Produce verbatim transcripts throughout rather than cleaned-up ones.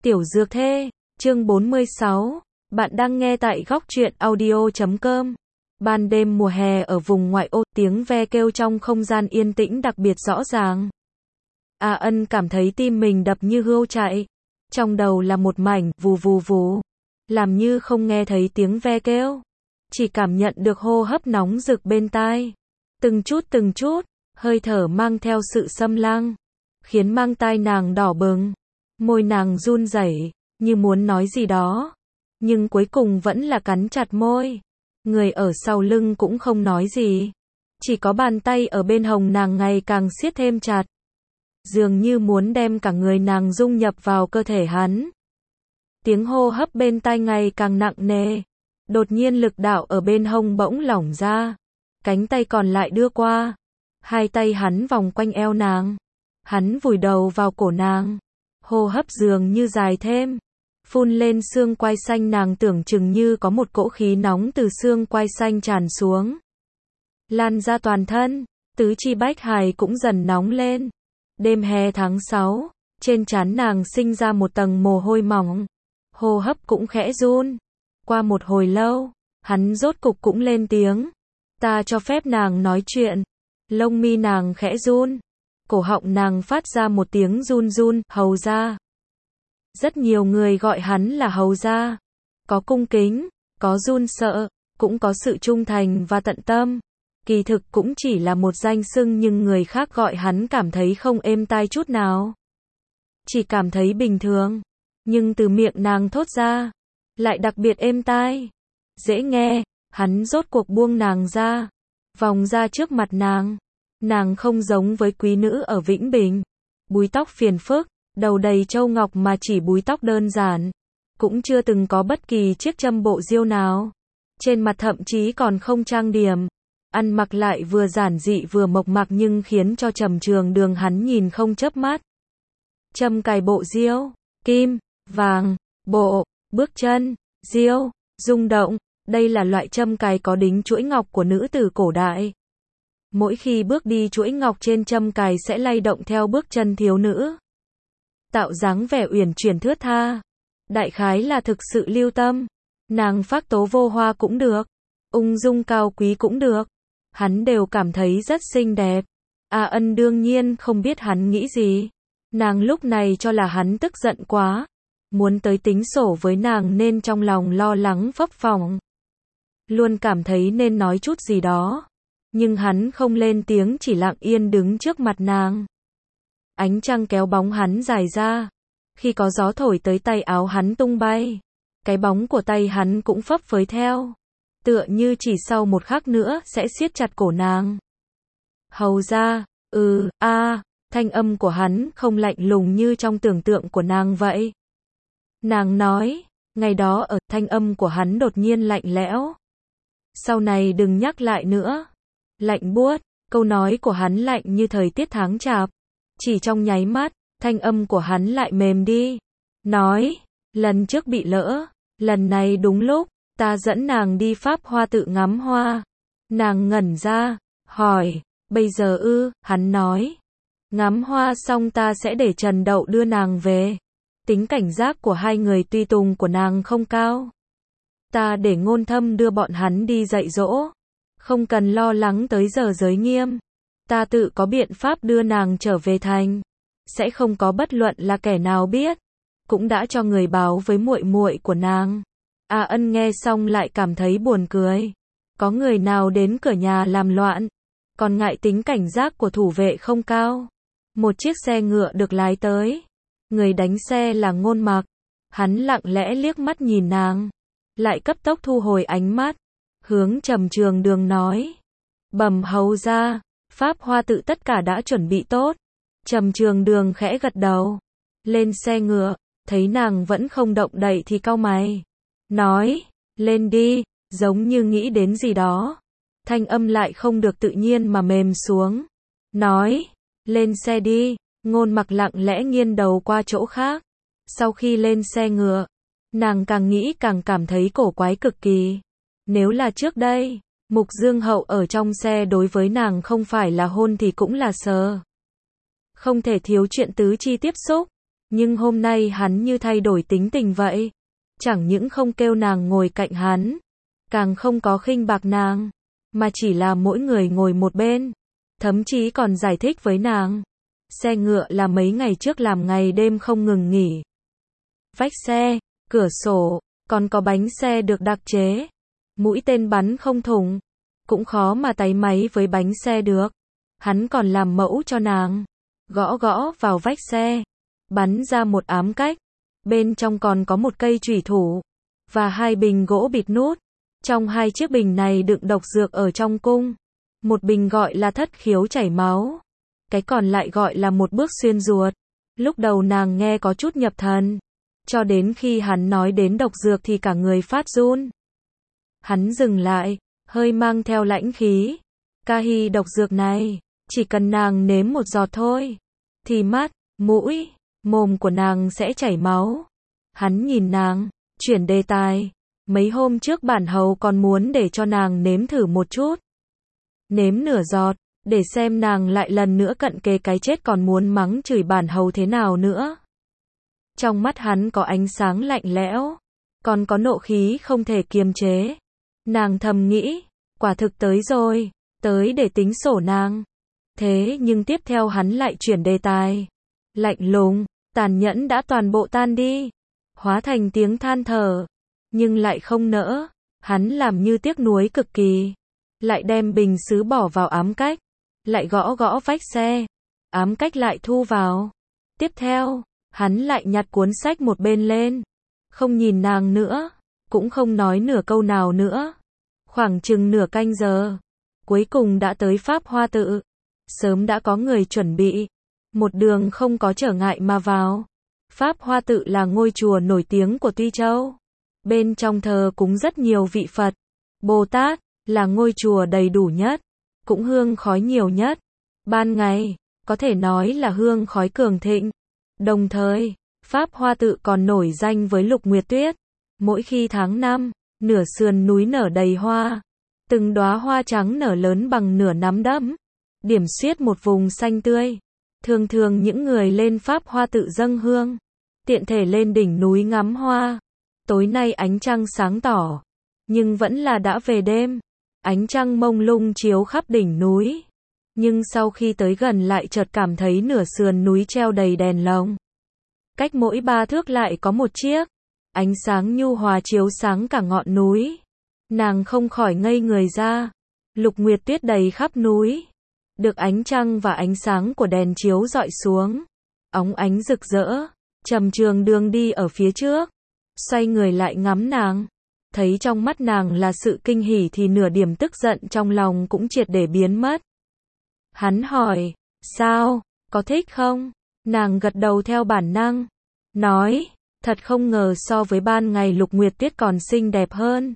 Tiểu Dược Thê, chương bốn mươi sáu. Bạn đang nghe tại góc truyện audio chấm com. Ban đêm mùa hè ở vùng ngoại ô, tiếng ve kêu trong không gian yên tĩnh đặc biệt rõ ràng. A Ân cảm thấy tim mình đập như hươu chạy. Trong đầu là một mảnh vù vù vù. Làm như không nghe thấy tiếng ve kêu. Chỉ cảm nhận được hô hấp nóng rực bên tai. Từng chút từng chút, hơi thở mang theo sự xâm lăng. Khiến mang tai nàng đỏ bừng. Môi nàng run rẩy, như muốn nói gì đó. Nhưng cuối cùng vẫn là cắn chặt môi. Người ở sau lưng cũng không nói gì. Chỉ có bàn tay ở bên hông nàng ngày càng siết thêm chặt. Dường như muốn đem cả người nàng dung nhập vào cơ thể hắn. Tiếng hô hấp bên tai ngày càng nặng nề. Đột nhiên lực đạo ở bên hông bỗng lỏng ra. Cánh tay còn lại đưa qua. Hai tay hắn vòng quanh eo nàng. Hắn vùi đầu vào cổ nàng. Hô hấp dường như dài thêm. Phun lên xương quai xanh, nàng tưởng chừng như có một cỗ khí nóng từ xương quai xanh tràn xuống. Lan ra toàn thân, tứ chi bách hài cũng dần nóng lên. Đêm hè tháng sáu, trên trán nàng sinh ra một tầng mồ hôi mỏng. Hô hấp cũng khẽ run. Qua một hồi lâu, hắn rốt cục cũng lên tiếng. Ta cho phép nàng nói chuyện. Lông mi nàng khẽ run. Cổ họng nàng phát ra một tiếng run run, hầu gia. Rất nhiều người gọi hắn là hầu gia. Có cung kính, có run sợ, cũng có sự trung thành và tận tâm. Kỳ thực cũng chỉ là một danh xưng, nhưng người khác gọi hắn cảm thấy không êm tai chút nào. Chỉ cảm thấy bình thường. Nhưng từ miệng nàng thốt ra, lại đặc biệt êm tai. Dễ nghe, hắn rốt cuộc buông nàng ra. Vòng ra trước mặt nàng. Nàng không giống với quý nữ ở Vĩnh Bình. Búi tóc phiền phức, đầu đầy châu ngọc mà chỉ búi tóc đơn giản. Cũng chưa từng có bất kỳ chiếc châm bộ diêu nào. Trên mặt thậm chí còn không trang điểm. Ăn mặc lại vừa giản dị vừa mộc mạc, nhưng khiến cho Trầm Trường Đường hắn nhìn không chớp mắt. Châm cài bộ diêu, kim, vàng, bộ, bước chân, diêu, rung động. Đây là loại châm cài có đính chuỗi ngọc của nữ tử cổ đại. Mỗi khi bước đi, chuỗi ngọc trên châm cài sẽ lay động theo bước chân thiếu nữ. Tạo dáng vẻ uyển chuyển thướt tha. Đại khái là thực sự lưu tâm. Nàng phác tố vô hoa cũng được. Ung dung cao quý cũng được. Hắn đều cảm thấy rất xinh đẹp. A Ân đương nhiên không biết hắn nghĩ gì. Nàng lúc này cho là hắn tức giận quá. Muốn tới tính sổ với nàng nên trong lòng lo lắng phấp phồng. Luôn cảm thấy nên nói chút gì đó. Nhưng hắn không lên tiếng, chỉ lặng yên đứng trước mặt nàng. Ánh trăng kéo bóng hắn dài ra. Khi có gió thổi tới, tay áo hắn tung bay. Cái bóng của tay hắn cũng phấp phới theo. Tựa như chỉ sau một khắc nữa sẽ siết chặt cổ nàng. Hầu ra, ừ, a, thanh âm của hắn không lạnh lùng như trong tưởng tượng của nàng vậy. Nàng nói, ngày đó ở, thanh âm của hắn đột nhiên lạnh lẽo. Sau này đừng nhắc lại nữa. Lạnh buốt, câu nói của hắn lạnh như thời tiết tháng chạp. Chỉ trong nháy mắt, thanh âm của hắn lại mềm đi. Nói, lần trước bị lỡ, lần này đúng lúc, ta dẫn nàng đi Pháp Hoa tự ngắm hoa. Nàng ngẩn ra, hỏi, bây giờ ư? Hắn nói, ngắm hoa xong ta sẽ để Trần Đậu đưa nàng về. Tính cảnh giác của hai người tùy tùng của nàng không cao. Ta để Ngôn Thâm đưa bọn hắn đi dạy dỗ. Không cần lo lắng tới giờ giới nghiêm. Ta tự có biện pháp đưa nàng trở về thành. Sẽ không có bất luận là kẻ nào biết. Cũng đã cho người báo với muội muội của nàng. A Ân nghe xong lại cảm thấy buồn cười. Có người nào đến cửa nhà làm loạn. Còn ngại tính cảnh giác của thủ vệ không cao. Một chiếc xe ngựa được lái tới. Người đánh xe là Ngôn Mặc. Hắn lặng lẽ liếc mắt nhìn nàng. Lại cấp tốc thu hồi ánh mắt. Hướng Trầm Trường Đường nói. Bẩm hầu ra, Pháp Hoa tự tất cả đã chuẩn bị tốt. Trầm Trường Đường khẽ gật đầu. Lên xe ngựa, thấy nàng vẫn không động đậy thì cau mày. Nói, lên đi, giống như nghĩ đến gì đó. Thanh âm lại không được tự nhiên mà mềm xuống. Nói, lên xe đi. Ngôn Mặc lặng lẽ nghiêng đầu qua chỗ khác. Sau khi lên xe ngựa, nàng càng nghĩ càng cảm thấy cổ quái cực kỳ. Nếu là trước đây, Mục Dương Hậu ở trong xe đối với nàng không phải là hôn thì cũng là sờ. Không thể thiếu chuyện tứ chi tiếp xúc. Nhưng hôm nay hắn như thay đổi tính tình vậy. Chẳng những không kêu nàng ngồi cạnh hắn, càng không có khinh bạc nàng, mà chỉ là mỗi người ngồi một bên. Thậm chí còn giải thích với nàng. Xe ngựa là mấy ngày trước làm ngày đêm không ngừng nghỉ. Vách xe, cửa sổ, còn có bánh xe được đặc chế. Mũi tên bắn không thủng. Cũng khó mà táy máy với bánh xe được. Hắn còn làm mẫu cho nàng. Gõ gõ vào vách xe. Bắn ra một ám cách. Bên trong còn có một cây chủy thủ. Và hai bình gỗ bịt nút. Trong hai chiếc bình này đựng độc dược ở trong cung. Một bình gọi là thất khiếu chảy máu. Cái còn lại gọi là một bước xuyên ruột. Lúc đầu nàng nghe có chút nhập thần. Cho đến khi hắn nói đến độc dược thì cả người phát run. Hắn dừng lại, hơi mang theo lãnh khí. Ca Hi, độc dược này, chỉ cần nàng nếm một giọt thôi, thì mắt, mũi, mồm của nàng sẽ chảy máu. Hắn nhìn nàng, chuyển đề tài. Mấy hôm trước bản hầu còn muốn để cho nàng nếm thử một chút. Nếm nửa giọt, để xem nàng lại lần nữa cận kề cái chết còn muốn mắng chửi bản hầu thế nào nữa. Trong mắt hắn có ánh sáng lạnh lẽo, còn có nộ khí không thể kiềm chế. Nàng thầm nghĩ, quả thực tới rồi, tới để tính sổ nàng. Thế nhưng tiếp theo hắn lại chuyển đề tài. Lạnh lùng, tàn nhẫn đã toàn bộ tan đi, hóa thành tiếng than thở, nhưng lại không nỡ. Hắn làm như tiếc nuối cực kỳ, lại đem bình sứ bỏ vào ám cách, lại gõ gõ vách xe, ám cách lại thu vào. Tiếp theo, hắn lại nhặt cuốn sách một bên lên, không nhìn nàng nữa, cũng không nói nửa câu nào nữa. Khoảng chừng nửa canh giờ, cuối cùng đã tới Pháp Hoa Tự. Sớm đã có người chuẩn bị, một đường không có trở ngại mà vào. Pháp Hoa Tự là ngôi chùa nổi tiếng của Tuy Châu. Bên trong thờ cúng rất nhiều vị Phật, Bồ Tát, là ngôi chùa đầy đủ nhất, cũng hương khói nhiều nhất. Ban ngày, có thể nói là hương khói cường thịnh. Đồng thời, Pháp Hoa Tự còn nổi danh với lục nguyệt tuyết. Mỗi khi tháng năm, nửa sườn núi nở đầy hoa, từng đóa hoa trắng nở lớn bằng nửa nắm đấm, điểm xuyết một vùng xanh tươi. Thường thường những người lên Pháp Hoa Tự dâng hương, tiện thể lên đỉnh núi ngắm hoa. Tối nay ánh trăng sáng tỏ, nhưng vẫn là đã về đêm. Ánh trăng mông lung chiếu khắp đỉnh núi, nhưng sau khi tới gần lại chợt cảm thấy nửa sườn núi treo đầy đèn lồng. Cách mỗi ba thước lại có một chiếc, ánh sáng nhu hòa chiếu sáng cả ngọn núi. Nàng không khỏi ngây người ra. Lục nguyệt tuyết đầy khắp núi, được ánh trăng và ánh sáng của đèn chiếu rọi xuống, óng ánh rực rỡ. Trầm Trường Đường đi ở phía trước, xoay người lại ngắm nàng, thấy trong mắt nàng là sự kinh hỉ thì nửa điểm tức giận trong lòng cũng triệt để biến mất. Hắn hỏi, sao, có thích không? Nàng gật đầu theo bản năng, nói, thật không ngờ so với ban ngày Lục Nguyệt Tuyết còn xinh đẹp hơn.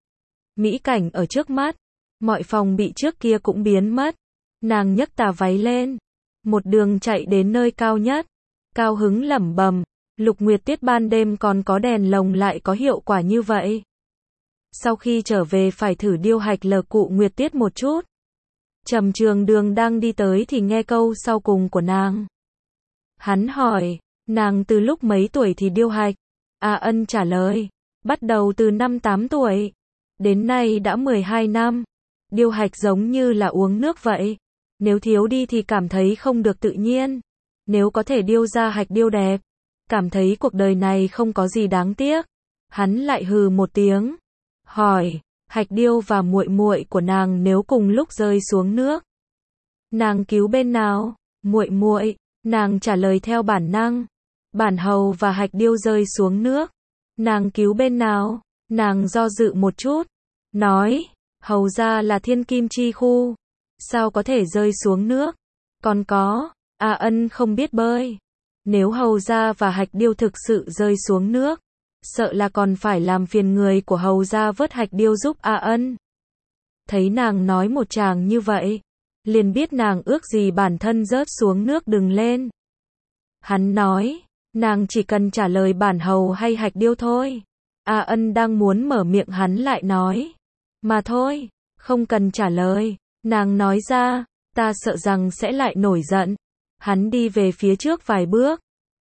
Mỹ cảnh ở trước mắt, mọi phòng bị trước kia cũng biến mất. Nàng nhấc tà váy lên, một đường chạy đến nơi cao nhất, cao hứng lẩm bẩm, Lục Nguyệt Tuyết ban đêm còn có đèn lồng lại có hiệu quả như vậy. Sau khi trở về phải thử điêu hạch lờ cụ Nguyệt Tuyết một chút. Trầm Trường Đường đang đi tới thì nghe câu sau cùng của nàng. Hắn hỏi, nàng từ lúc mấy tuổi thì điêu hạch? A Ân trả lời, bắt đầu từ năm tám tuổi, đến nay đã mười hai năm. Điêu hạch giống như là uống nước vậy, nếu thiếu đi thì cảm thấy không được tự nhiên, nếu có thể điêu ra hạch điêu đẹp, cảm thấy cuộc đời này không có gì đáng tiếc. Hắn lại hừ một tiếng, hỏi, hạch điêu và muội muội của nàng nếu cùng lúc rơi xuống nước, nàng cứu bên nào? Muội muội, nàng trả lời theo bản năng. Bản hầu và hạch điêu rơi xuống nước, nàng cứu bên nào? Nàng do dự một chút, nói, hầu ra là thiên kim chi khu, sao có thể rơi xuống nước? Còn có, A Ân không biết bơi, nếu hầu gia và hạch điêu thực sự rơi xuống nước, sợ là còn phải làm phiền người của hầu gia vớt hạch điêu giúp A Ân. Thấy nàng nói một tràng như vậy, liền biết nàng ước gì bản thân rớt xuống nước đừng lên. Hắn nói, nàng chỉ cần trả lời bản hầu hay hạch điêu thôi. A Ân đang muốn mở miệng hắn lại nói, mà thôi, không cần trả lời. Nàng nói ra, ta sợ rằng sẽ lại nổi giận. Hắn đi về phía trước vài bước,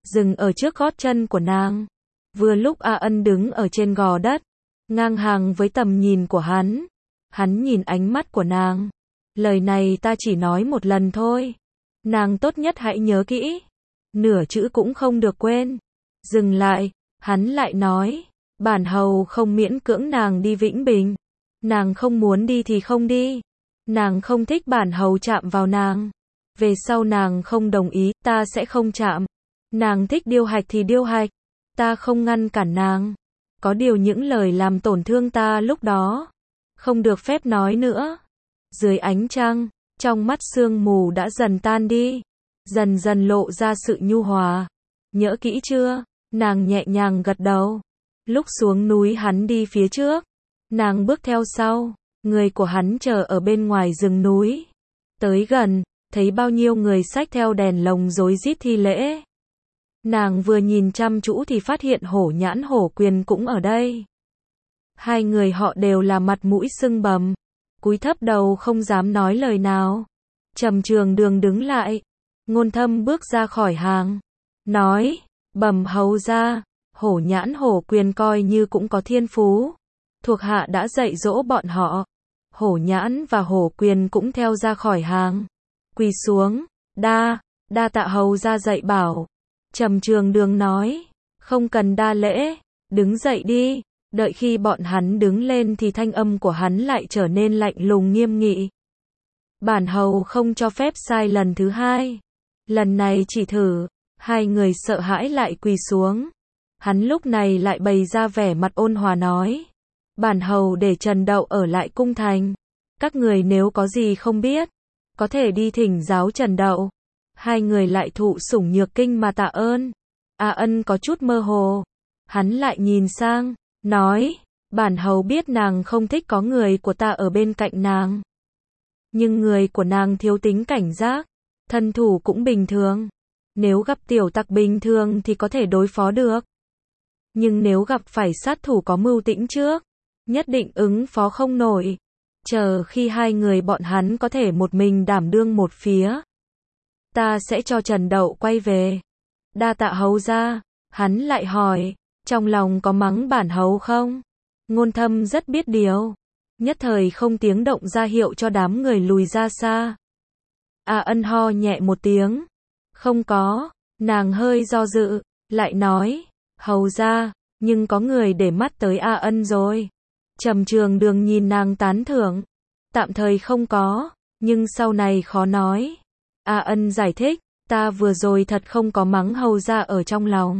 dừng ở trước gót chân của nàng. Vừa lúc A Ân đứng ở trên gò đất, ngang hàng với tầm nhìn của hắn. Hắn nhìn ánh mắt của nàng. Lời này ta chỉ nói một lần thôi. Nàng tốt nhất hãy nhớ kỹ. Nửa chữ cũng không được quên. Dừng lại, hắn lại nói. Bản hầu không miễn cưỡng nàng đi Vĩnh Bình. Nàng không muốn đi thì không đi. Nàng không thích bản hầu chạm vào nàng. Về sau nàng không đồng ý, ta sẽ không chạm. Nàng thích điêu hạch thì điêu hạch. Ta không ngăn cản nàng. Có điều những lời làm tổn thương ta lúc đó. Không được phép nói nữa. Dưới ánh trăng, trong mắt sương mù đã dần tan đi. Dần dần lộ ra sự nhu hòa. Nhớ kỹ chưa? Nàng nhẹ nhàng gật đầu. Lúc xuống núi hắn đi phía trước. Nàng bước theo sau. Người của hắn chờ ở bên ngoài rừng núi. Tới gần, thấy bao nhiêu người xách theo đèn lồng rối rít thi lễ. Nàng vừa nhìn chăm chú thì phát hiện Hổ Nhãn Hổ Quyền cũng ở đây. Hai người họ đều là mặt mũi sưng bầm. Cúi thấp đầu không dám nói lời nào. Trầm Trường Đường đứng lại. Ngôn Thâm bước ra khỏi hàng. Nói, bẩm hầu ra, Hổ Nhãn Hổ Quyền coi như cũng có thiên phú. Thuộc hạ đã dạy dỗ bọn họ. Hổ Nhãn và Hổ Quyền cũng theo ra khỏi hàng. Quỳ xuống, đa, đa tạ hầu ra dạy bảo. Trầm Trường Đường nói, không cần đa lễ, đứng dậy đi. Đợi khi bọn hắn đứng lên thì thanh âm của hắn lại trở nên lạnh lùng nghiêm nghị. Bản hầu không cho phép sai lần thứ hai. Lần này chỉ thử. Hai người sợ hãi lại quỳ xuống. Hắn lúc này lại bày ra vẻ mặt ôn hòa nói. Bản hầu để Trần Đậu ở lại cung thành. Các người nếu có gì không biết, có thể đi thỉnh giáo Trần Đậu. Hai người lại thụ sủng nhược kinh mà tạ ơn. A Ân có chút mơ hồ. Hắn lại nhìn sang, nói, bản hầu biết nàng không thích có người của ta ở bên cạnh nàng. Nhưng người của nàng thiếu tính cảnh giác, thân thủ cũng bình thường. Nếu gặp tiểu tặc bình thường thì có thể đối phó được. Nhưng nếu gặp phải sát thủ có mưu tĩnh trước, nhất định ứng phó không nổi. Chờ khi hai người bọn hắn có thể một mình đảm đương một phía, ta sẽ cho Trần Đậu quay về. Đa tạ hầu ra. Hắn lại hỏi, trong lòng có mắng bản hầu không? Ngôn Thâm rất biết điều. Nhất thời không tiếng động ra hiệu cho đám người lùi ra xa. A Ân ho nhẹ một tiếng. Không có. Nàng hơi do dự, lại nói, hầu ra, nhưng có người để mắt tới A Ân rồi. Trầm Trường Đường nhìn nàng tán thưởng. Tạm thời không có, nhưng sau này khó nói. A Ân giải thích, ta vừa rồi thật không có mắng hầu ra ở trong lòng.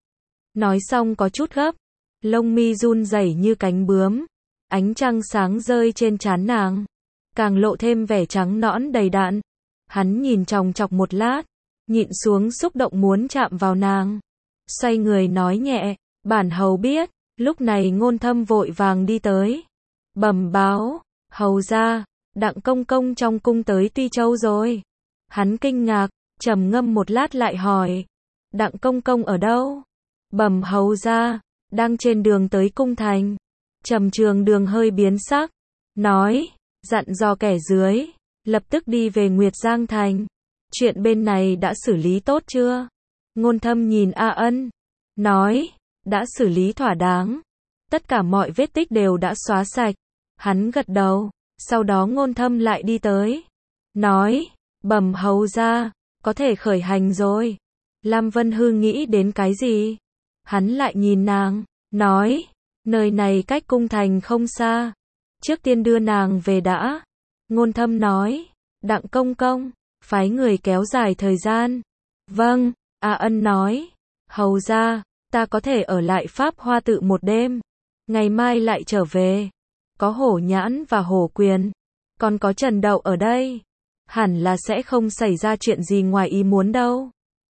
Nói xong có chút gấp, lông mi run rẩy như cánh bướm. Ánh trăng sáng rơi trên trán nàng, càng lộ thêm vẻ trắng nõn đầy đặn. Hắn nhìn chòng chọc một lát, nhịn xuống xúc động muốn chạm vào nàng. Xoay người nói nhẹ, bản hầu biết. Lúc này Ngôn Thâm vội vàng đi tới. Bẩm báo, hầu ra, Đặng công công trong cung tới Tuy Châu rồi. Hắn kinh ngạc, trầm ngâm một lát lại hỏi, Đặng công công ở đâu? Bẩm hầu ra, đang trên đường tới cung thành. Trầm Trường Đường hơi biến sắc, nói, dặn dò kẻ dưới, lập tức đi về Nguyệt Giang thành. Chuyện bên này đã xử lý tốt chưa? Ngôn Thâm nhìn A Ân, nói, đã xử lý thỏa đáng. Tất cả mọi vết tích đều đã xóa sạch. Hắn gật đầu, sau đó Ngôn Thâm lại đi tới, nói, bẩm hầu ra, có thể khởi hành rồi. Lam Vân Hư nghĩ đến cái gì? Hắn lại nhìn nàng, nói, nơi này cách cung thành không xa. Trước tiên đưa nàng về đã. Ngôn Thâm nói, Đặng công công, phái người kéo dài thời gian. Vâng, A Ân nói, hầu ra, ta có thể ở lại Pháp Hoa Tự một đêm. Ngày mai lại trở về. Có Hổ Nhãn và Hổ Quyền, còn có Trần Đậu ở đây. Hẳn là sẽ không xảy ra chuyện gì ngoài ý muốn đâu.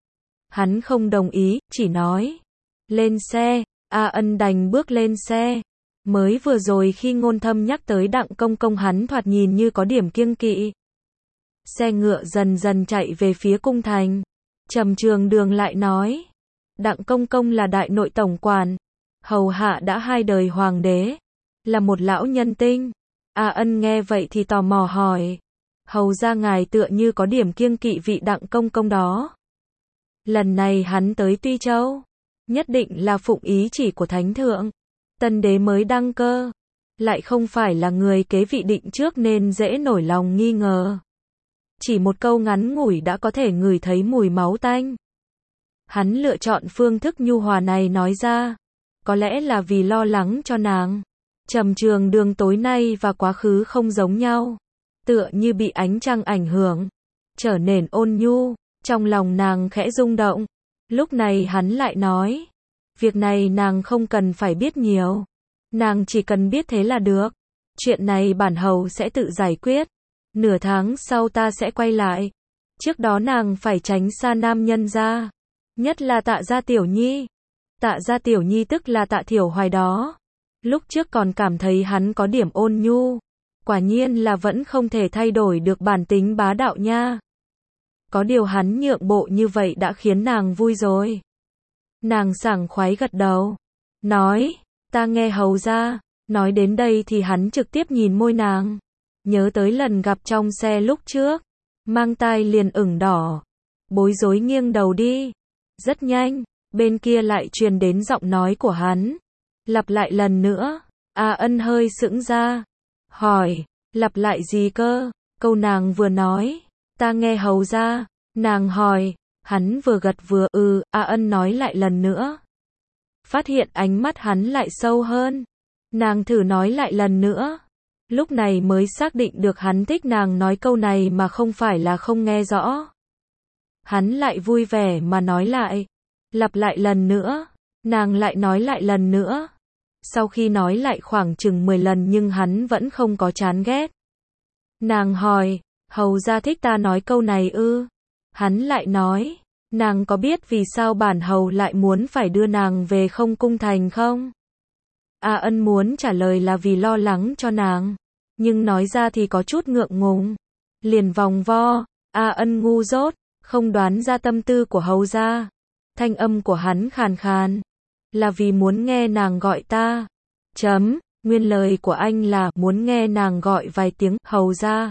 Hắn không đồng ý, chỉ nói, lên xe. A Ân đành bước lên xe. Mới vừa rồi khi Ngôn Thâm nhắc tới Đặng công công hắn thoạt nhìn như có điểm kiêng kỵ. Xe ngựa dần dần chạy về phía cung thành. Trầm Trường Đường lại nói, Đặng công công là đại nội tổng quản, hầu hạ đã hai đời hoàng đế, là một lão nhân tinh. A Ân nghe vậy thì tò mò hỏi, hầu ra ngài tựa như có điểm kiêng kỵ vị Đặng công công đó. Lần này hắn tới Tuy Châu, nhất định là phụng ý chỉ của Thánh Thượng. Tân đế mới đăng cơ, lại không phải là người kế vị định trước nên dễ nổi lòng nghi ngờ. Chỉ một câu ngắn ngủi đã có thể ngửi thấy mùi máu tanh. Hắn lựa chọn phương thức nhu hòa này nói ra, có lẽ là vì lo lắng cho nàng. Trầm Trường Đường tối nay và quá khứ không giống nhau, tựa như bị ánh trăng ảnh hưởng, trở nên ôn nhu, trong lòng nàng khẽ rung động. Lúc này hắn lại nói, việc này nàng không cần phải biết nhiều, nàng chỉ cần biết thế là được. Chuyện này bản hầu sẽ tự giải quyết, nửa tháng sau ta sẽ quay lại. Trước đó nàng phải tránh xa nam nhân ra, nhất là Tạ Gia Tiểu Nhi. Tạ Gia Tiểu Nhi tức là Tạ Thiểu Hoài đó. Lúc trước còn cảm thấy hắn có điểm ôn nhu, quả nhiên là vẫn không thể thay đổi được bản tính bá đạo nha. Có điều hắn nhượng bộ như vậy đã khiến nàng vui rồi. Nàng sảng khoái gật đầu, nói, ta nghe hầu ra. Nói đến đây thì hắn trực tiếp nhìn môi nàng, nhớ tới lần gặp trong xe lúc trước, mang tai liền ửng đỏ, bối rối nghiêng đầu đi. Rất nhanh, bên kia lại truyền đến giọng nói của hắn, lặp lại lần nữa. A Ân hơi sững ra, hỏi, lặp lại gì cơ? Câu nàng vừa nói, ta nghe hầu ra. Nàng hỏi, hắn vừa gật vừa ừ. A Ân nói lại lần nữa, phát hiện ánh mắt hắn lại sâu hơn. Nàng thử nói lại lần nữa, lúc này mới xác định được hắn thích nàng nói câu này mà không phải là không nghe rõ. Hắn lại vui vẻ mà nói lại, lặp lại lần nữa. Nàng lại nói lại lần nữa. Sau khi nói lại khoảng chừng mười lần nhưng hắn vẫn không có chán ghét. Nàng hỏi, hầu ra thích ta nói câu này ư? Hắn lại nói, nàng có biết vì sao bản hầu lại muốn phải đưa nàng về không cung thành không? A Ân muốn trả lời là vì lo lắng cho nàng, nhưng nói ra thì có chút ngượng ngùng, liền vòng vo. A Ân ngu dốt, không đoán ra tâm tư của hầu gia. Thanh âm của hắn khàn khàn, là vì muốn nghe nàng gọi ta. Chấm, nguyên lời của anh là muốn nghe nàng gọi vài tiếng hầu gia.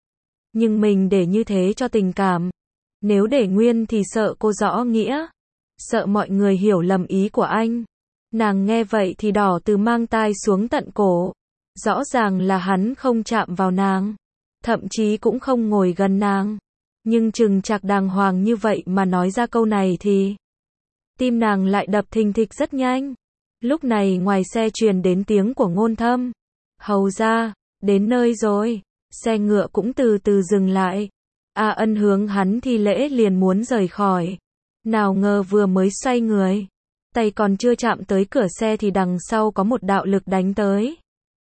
Nhưng mình để như thế cho tình cảm, nếu để nguyên thì sợ cô rõ nghĩa, sợ mọi người hiểu lầm ý của anh. Nàng nghe vậy thì đỏ từ mang tai xuống tận cổ. Rõ ràng là hắn không chạm vào nàng, thậm chí cũng không ngồi gần nàng, nhưng chừng chạc đàng hoàng như vậy mà nói ra câu này thì tim nàng lại đập thình thịch rất nhanh. Lúc này ngoài xe truyền đến tiếng của Ngôn Thâm. Hầu ra, đến nơi rồi. Xe ngựa cũng từ từ dừng lại. A Ân hướng hắn thi lễ liền muốn rời khỏi. Nào ngờ vừa mới xoay người, tay còn chưa chạm tới cửa xe thì đằng sau có một đạo lực đánh tới.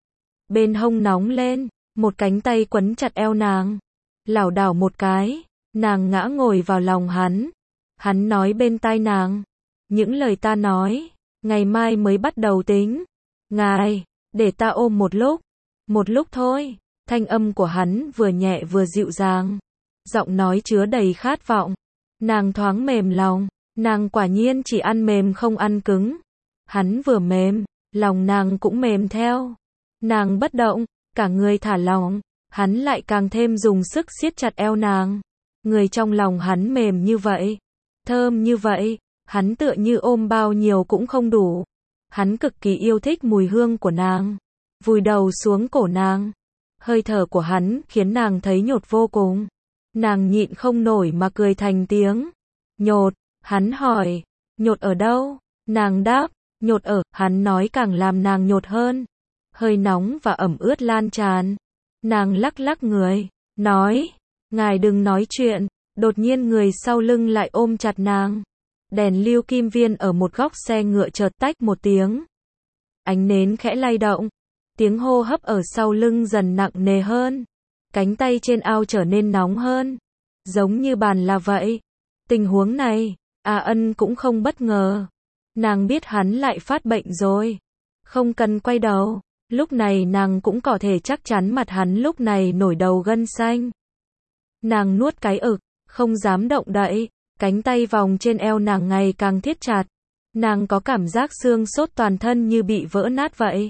Bên hông nóng lên, một cánh tay quấn chặt eo nàng. Lảo đảo một cái, nàng ngã ngồi vào lòng hắn. Hắn nói bên tai nàng, những lời ta nói, ngày mai mới bắt đầu tính. Ngài, để ta ôm một lúc. Một lúc thôi. Thanh âm của hắn vừa nhẹ vừa dịu dàng, giọng nói chứa đầy khát vọng. Nàng thoáng mềm lòng, nàng quả nhiên chỉ ăn mềm không ăn cứng. Hắn vừa mềm, lòng nàng cũng mềm theo. Nàng bất động, cả người thả lỏng, hắn lại càng thêm dùng sức siết chặt eo nàng. Người trong lòng hắn mềm như vậy, thơm như vậy, hắn tựa như ôm bao nhiêu cũng không đủ. Hắn cực kỳ yêu thích mùi hương của nàng, vùi đầu xuống cổ nàng. Hơi thở của hắn khiến nàng thấy nhột vô cùng. Nàng nhịn không nổi mà cười thành tiếng. Nhột, hắn hỏi, nhột ở đâu? Nàng đáp, nhột ở, hắn nói càng làm nàng nhột hơn. Hơi nóng và ẩm ướt lan tràn. Nàng lắc lắc người, nói, ngài đừng nói chuyện. Đột nhiên người sau lưng lại ôm chặt nàng. Đèn lưu kim viên ở một góc xe ngựa chợt tách một tiếng. Ánh nến khẽ lay động. Tiếng hô hấp ở sau lưng dần nặng nề hơn. Cánh tay trên áo trở nên nóng hơn. Giống như bàn là vậy. Tình huống này, A Ân cũng không bất ngờ. Nàng biết hắn lại phát bệnh rồi. Không cần quay đầu. Lúc này nàng cũng có thể chắc chắn mặt hắn lúc này nổi đầu gân xanh. Nàng nuốt cái ực, không dám động đậy. Cánh tay vòng trên eo nàng ngày càng thiết chặt. Nàng có cảm giác xương sốt toàn thân như bị vỡ nát vậy.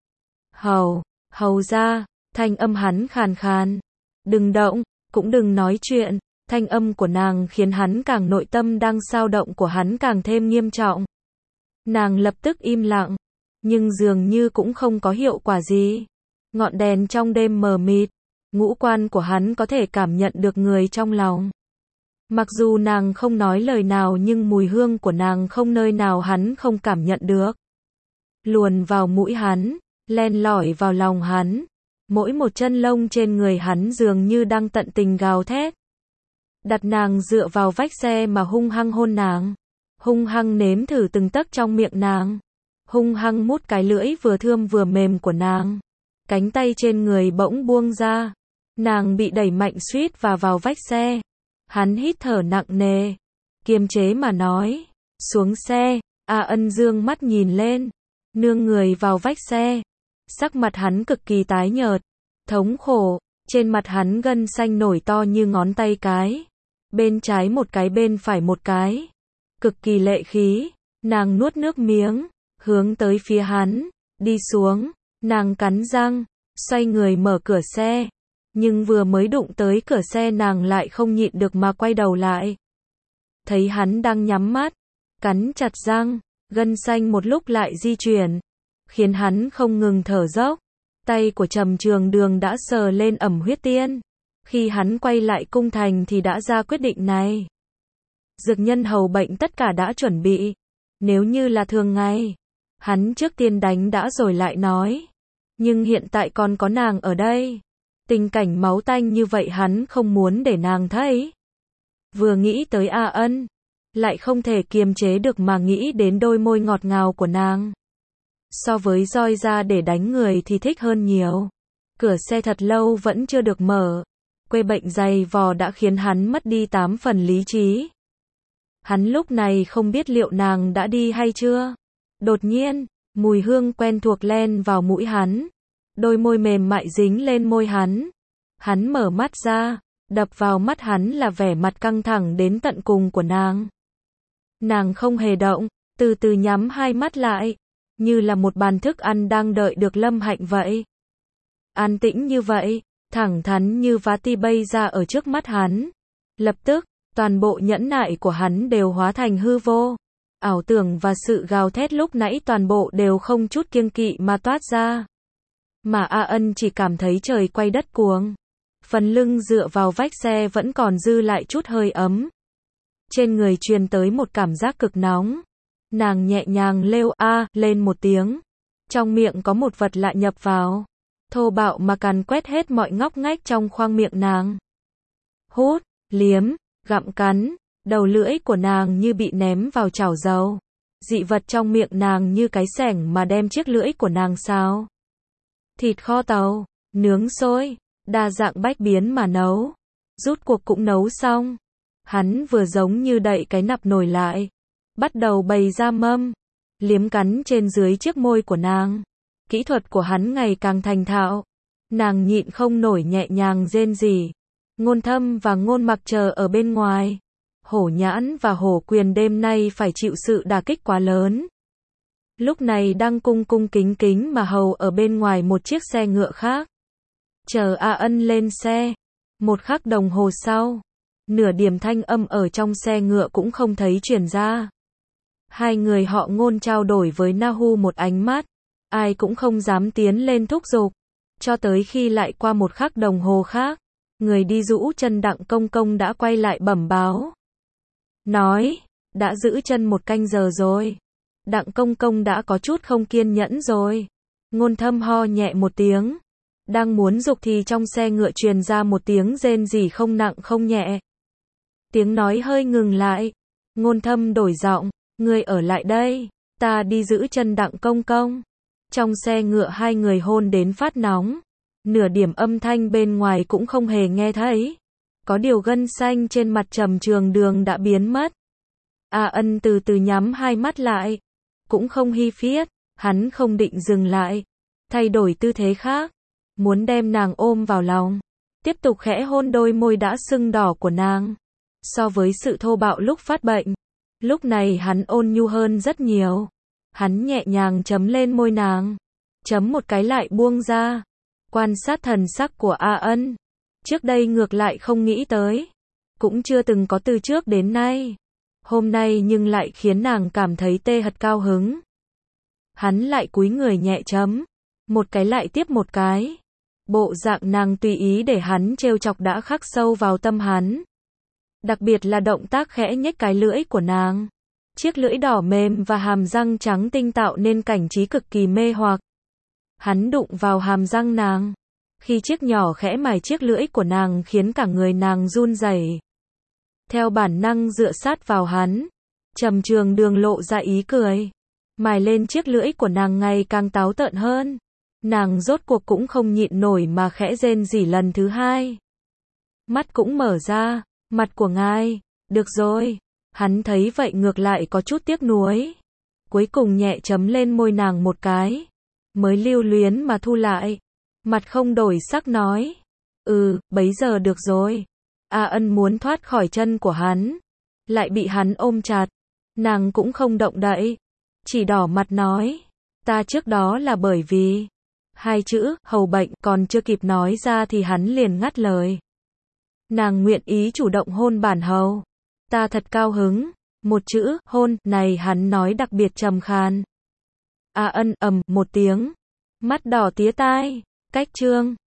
Hầu, hầu ra, thanh âm hắn khàn khàn. Đừng động, cũng đừng nói chuyện. Thanh âm của nàng khiến hắn càng nội tâm đang xao động của hắn càng thêm nghiêm trọng. Nàng lập tức im lặng, nhưng dường như cũng không có hiệu quả gì. Ngọn đèn trong đêm mờ mịt, ngũ quan của hắn có thể cảm nhận được người trong lòng. Mặc dù nàng không nói lời nào nhưng mùi hương của nàng không nơi nào hắn không cảm nhận được. Luồn vào mũi hắn, len lỏi vào lòng hắn. Mỗi một chân lông trên người hắn dường như đang tận tình gào thét. Đặt nàng dựa vào vách xe mà hung hăng hôn nàng. Hung hăng nếm thử từng tấc trong miệng nàng. Hung hăng mút cái lưỡi vừa thơm vừa mềm của nàng. Cánh tay trên người bỗng buông ra. Nàng bị đẩy mạnh suýt và vào vách xe. Hắn hít thở nặng nề. Kiềm chế mà nói. Xuống xe. A Ân dương mắt nhìn lên. Nương người vào vách xe. Sắc mặt hắn cực kỳ tái nhợt. Thống khổ. Trên mặt hắn gân xanh nổi to như ngón tay cái. Bên trái một cái bên phải một cái. Cực kỳ lệ khí. Nàng nuốt nước miếng. Hướng tới phía hắn. Đi xuống. Nàng cắn răng. Xoay người mở cửa xe. Nhưng vừa mới đụng tới cửa xe nàng lại không nhịn được mà quay đầu lại. Thấy hắn đang nhắm mắt. Cắn chặt răng. Gân xanh một lúc lại di chuyển. Khiến hắn không ngừng thở dốc. Tay của Trầm Trường Đường đã sờ lên ẩm huyết tiên. Khi hắn quay lại cung thành thì đã ra quyết định này. Dược nhân hầu bệnh tất cả đã chuẩn bị. Nếu như là thường ngày, hắn trước tiên đánh đã rồi lại nói. Nhưng hiện tại còn có nàng ở đây. Tình cảnh máu tanh như vậy hắn không muốn để nàng thấy. Vừa nghĩ tới A Ân, lại không thể kiềm chế được mà nghĩ đến đôi môi ngọt ngào của nàng. So với roi ra để đánh người thì thích hơn nhiều. Cửa xe thật lâu vẫn chưa được mở. Quê bệnh dày vò đã khiến hắn mất đi tám phần lý trí. Hắn lúc này không biết liệu nàng đã đi hay chưa. Đột nhiên, mùi hương quen thuộc len vào mũi hắn. Đôi môi mềm mại dính lên môi hắn. Hắn mở mắt ra, đập vào mắt hắn là vẻ mặt căng thẳng đến tận cùng của nàng. Nàng không hề động, từ từ nhắm hai mắt lại, như là một bàn thức ăn đang đợi được Lâm Hạnh vậy. An tĩnh như vậy, thẳng thắn như vá ti bay ra ở trước mắt hắn. Lập tức, toàn bộ nhẫn nại của hắn đều hóa thành hư vô. Ảo tưởng và sự gào thét lúc nãy toàn bộ đều không chút kiêng kỵ mà toát ra. Mà A Ân chỉ cảm thấy trời quay đất cuồng. Phần lưng dựa vào vách xe vẫn còn dư lại chút hơi ấm. Trên người truyền tới một cảm giác cực nóng. Nàng nhẹ nhàng lêu a lên một tiếng. Trong miệng có một vật lạ nhập vào. Thô bạo mà càn quét hết mọi ngóc ngách trong khoang miệng nàng. Hút, liếm, gặm cắn. Đầu lưỡi của nàng như bị ném vào chảo dầu. Dị vật trong miệng nàng như cái xẻng mà đem chiếc lưỡi của nàng xào. Thịt kho tàu, nướng xôi, đa dạng bách biến mà nấu. Rút cuộc cũng nấu xong. Hắn vừa giống như đậy cái nắp nồi lại. Bắt đầu bày ra mâm. Liếm cắn trên dưới chiếc môi của nàng. Kỹ thuật của hắn ngày càng thành thạo. Nàng nhịn không nổi nhẹ nhàng rên rỉ. Ngôn Thâm và Ngôn Mặc chờ ở bên ngoài. Hổ Nhãn và Hổ Quyền đêm nay phải chịu sự đả kích quá lớn. Lúc này đang cung cung kính kính mà hầu ở bên ngoài một chiếc xe ngựa khác. Chờ A Ân lên xe. Một khắc đồng hồ sau. Nửa điểm thanh âm ở trong xe ngựa cũng không thấy truyền ra. Hai người họ Ngôn trao đổi với Nahu một ánh mắt. Ai cũng không dám tiến lên thúc giục. Cho tới khi lại qua một khắc đồng hồ khác. Người đi rũ chân Đặng Công Công đã quay lại bẩm báo. Nói, đã giữ chân một canh giờ rồi. Đặng Công Công đã có chút không kiên nhẫn rồi. Ngôn Thâm ho nhẹ một tiếng. Đang muốn giục thì trong xe ngựa truyền ra một tiếng rên rỉ không nặng không nhẹ. Tiếng nói hơi ngừng lại. Ngôn Thâm đổi giọng. Ngươi ở lại đây. Ta đi giữ chân Đặng Công Công. Trong xe ngựa hai người hôn đến phát nóng. Nửa điểm âm thanh bên ngoài cũng không hề nghe thấy. Có điều gân xanh trên mặt Trầm Trường Đường đã biến mất. A Ân từ từ nhắm hai mắt lại. Cũng không hi phiết. Hắn không định dừng lại. Thay đổi tư thế khác. Muốn đem nàng ôm vào lòng. Tiếp tục khẽ hôn đôi môi đã sưng đỏ của nàng. So với sự thô bạo lúc phát bệnh. Lúc này hắn ôn nhu hơn rất nhiều. Hắn nhẹ nhàng chấm lên môi nàng. Chấm một cái lại buông ra. Quan sát thần sắc của A Ân. Trước đây ngược lại không nghĩ tới. cũng chưa từng có từ trước đến nay. Hôm nay nhưng lại khiến nàng cảm thấy tê hật cao hứng. Hắn lại cúi người nhẹ chấm. Một cái lại tiếp một cái. Bộ dạng nàng tùy ý để hắn trêu chọc đã khắc sâu vào tâm hắn. Đặc biệt là động tác khẽ nhếch cái lưỡi của nàng. Chiếc lưỡi đỏ mềm và hàm răng trắng tinh tạo nên cảnh trí cực kỳ mê hoặc. Hắn đụng vào hàm răng nàng. Khi chiếc nhỏ khẽ mài chiếc lưỡi của nàng khiến cả người nàng run rẩy. Theo bản năng dựa sát vào hắn. Trầm Trường Đường lộ ra ý cười. Mài lên chiếc lưỡi của nàng ngày càng táo tợn hơn. Nàng rốt cuộc cũng không nhịn nổi mà khẽ rên rỉ lần thứ hai. Mắt cũng mở ra. Mặt của ngài. Được rồi. Hắn thấy vậy ngược lại có chút tiếc nuối. Cuối cùng nhẹ chấm lên môi nàng một cái. Mới lưu luyến mà thu lại. Mặt không đổi sắc nói. Ừ, bấy giờ được rồi. A Ân muốn thoát khỏi chân của hắn. Lại bị hắn ôm chặt. Nàng cũng không động đậy. Chỉ đỏ mặt nói. Ta trước đó là bởi vì. Hai chữ, hầu bệnh, còn chưa kịp nói ra thì hắn liền ngắt lời. Nàng nguyện ý chủ động hôn bản hầu. Ta thật cao hứng. Một chữ, hôn, này hắn nói đặc biệt trầm khan. A Ân ầm một tiếng. Mắt đỏ tía tai. Cách chương.